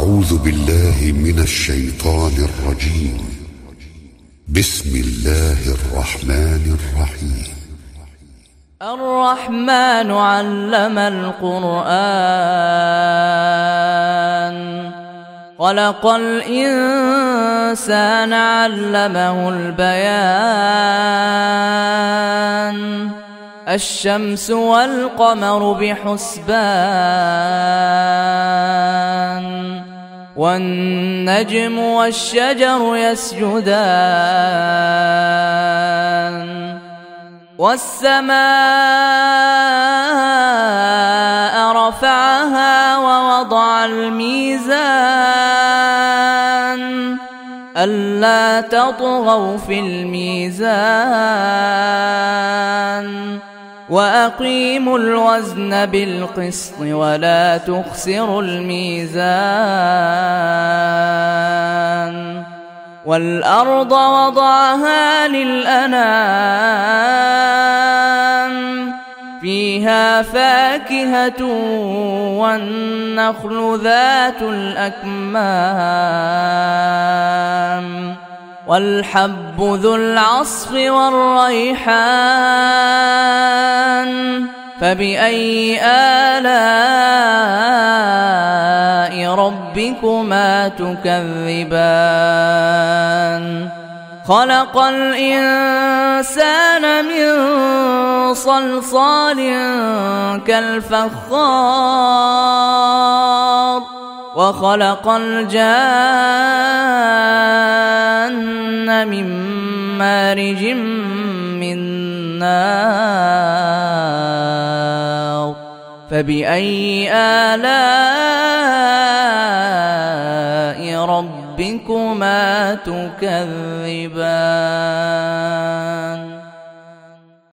أعوذ بالله من الشيطان الرجيم. بسم الله الرحمن الرحيم. الرحمن علم القرآن خلق الإنسان علمه البيان الشمس والقمر بحسبان والنجم والشجر يسجدان والسماء رفعها ووضع الميزان ألا تطغوا في الميزان وأقيموا الوزن بالقسط ولا تخسروا الميزان والأرض وضعها للأنام فيها فاكهة والنخل ذات الأكمام والحب ذو العصف والريحان فبأي آلاء ربكما تكذبان خلق الإنسان من صلصال كالفخار وخلق الجان من مارج من نار فبأي آلاء ربكما تكذبان